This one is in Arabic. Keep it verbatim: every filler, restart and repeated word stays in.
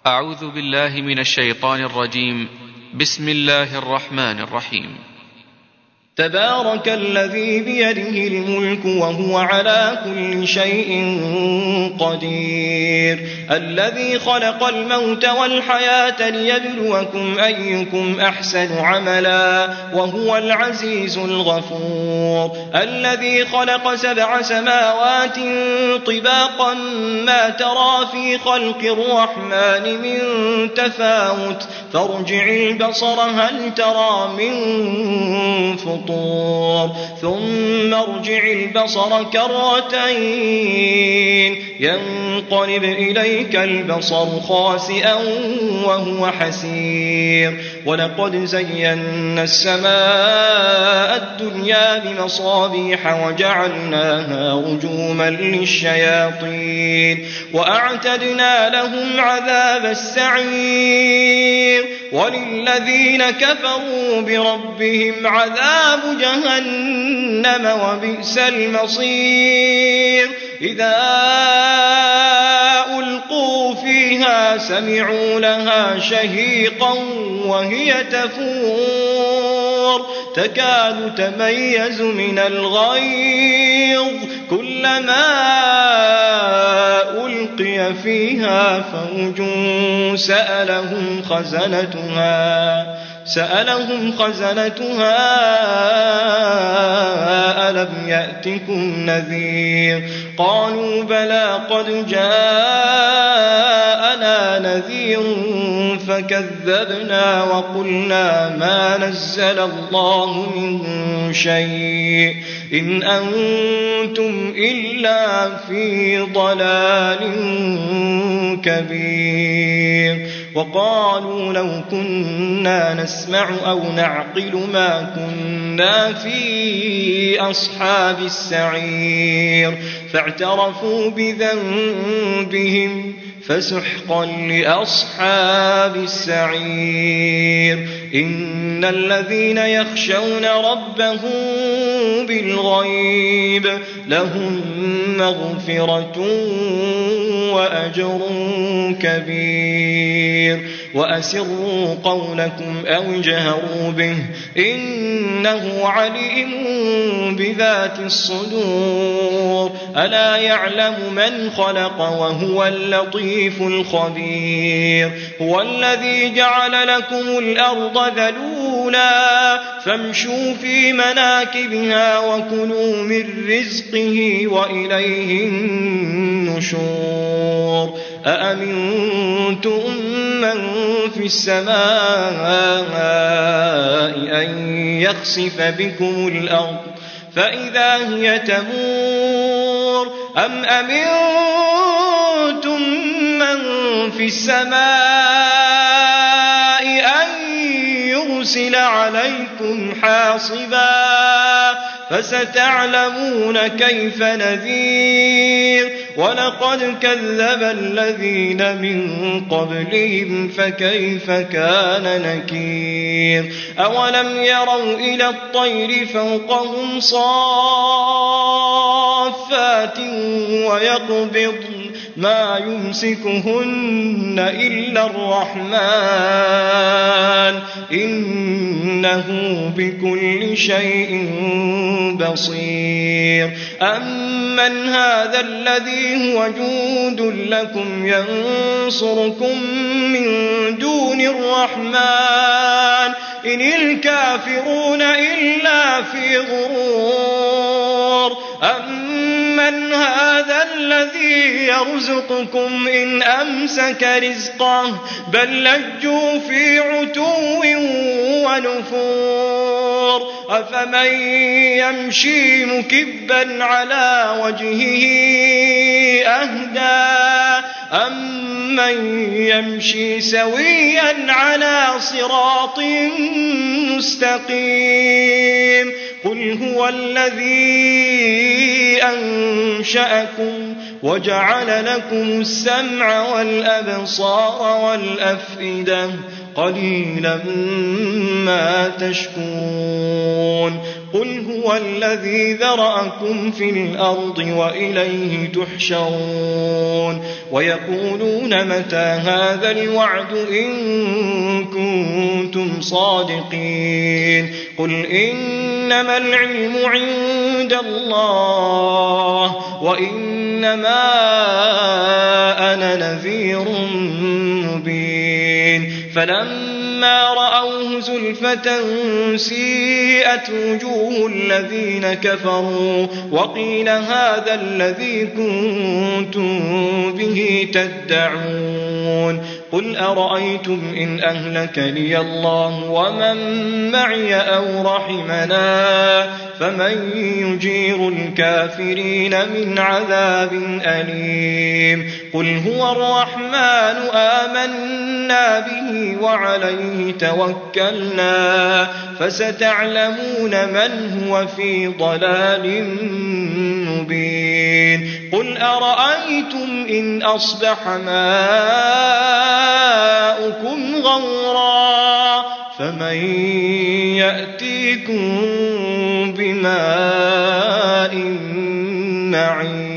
أعوذ بالله من الشيطان الرجيم. بسم الله الرحمن الرحيم. تبارك الذي بيده الملك وهو على كل شيء قدير، الذي خلق الموت والحياة ليبلوكم أيكم أحسن عملا وهو العزيز الغفور، الذي خلق سبع سماوات طباقا ما ترى في خلق الرحمن من تفاوت فارجع البصر هل ترى من فطور ثم ارجع البصر كرتين ينقلب إليك البصر خاسئا وهو حسير، ولقد زينا السماء الدنيا بمصابيح وجعلناها رجوما للشياطين وأعتدنا لهم عذاب السعير، وللذين كفروا بربهم عذاب جهنم وبئس المصير. إذا ألقوا فيها سمعوا لها شهيقا وهي تفور تكاد تميز من الغيظ كلما ألقي فيها فوج سألهم خزنتها سألهم خزنتها ألم يأتكم نذير؟ قالوا بلى قد جاءنا نذير فكذبنا وقلنا ما نزل الله من شيء إن أنتم إلا في ضلال كبير. وقالوا لو كنا نسمع أو نعقل ما كنا في أصحاب السعير فاعترفوا بذنبهم فسحقا لأصحاب السعير. إن الذين يخشون ربهم بالغيب لهم مغفرة وأجر كبير. وأسروا قولكم أو اجهروا به إنه عليم بذات الصدور. ألا يعلم من خلق وهو اللطيف الخبير. هو الذي جعل لكم الأرض ذلولا فامشوا في مناكبها وكلوا من رزقه وإليه النشور. أأمنتم من في السماء أن يخسف بكم الأرض فإذا هي تمور أم أمنتم من في السماء أن يرسل عليكم حاصبا فستعلمون كيف نذير. ولقد كذب الذين من قبلهم فكيف كان نكير. أولم يروا إلى الطير فوقهم صافات ويقبضن ما يمسكهن إلا الرحمن إنه بكل شيء بصير. أمن هذا الذي هو جند لكم ينصركم من دون الرحمن إن الكافرون إلا في غرور. أمن هذا الذي يرزقكم إن أمسك رزقه بل لجوا في عتو ونفور. أفمن يمشي مكبا على وجهه أهدى أمن يمشي سويا على صراط مستقيم. قل هو الذي أنشأكم وجعل لكم السمع والأبصار والأفئدة قليلا ما تشكرون قل هو الذي ذرأكم في الأرض وإليه تحشرون ويقولون متى هذا الوعد إن كنتم صادقين قل إنما العلم عند الله وإنما أنا نذير مبين فلما رأوه زلفة سيئت وجوه الذين كفروا وقيل هذا الذي كنتم به تدعون قل أرأيتم إن أهلكني الله ومن معي أو رحمنا فمن يجير الكافرين من عذاب أليم قل هو الرحمن آمنا به وعليه توكلنا فستعلمون من هو في ضلال مبين قل أرأيتم إن أصبح ماؤكم غورا فمن يأتيكم بماء معين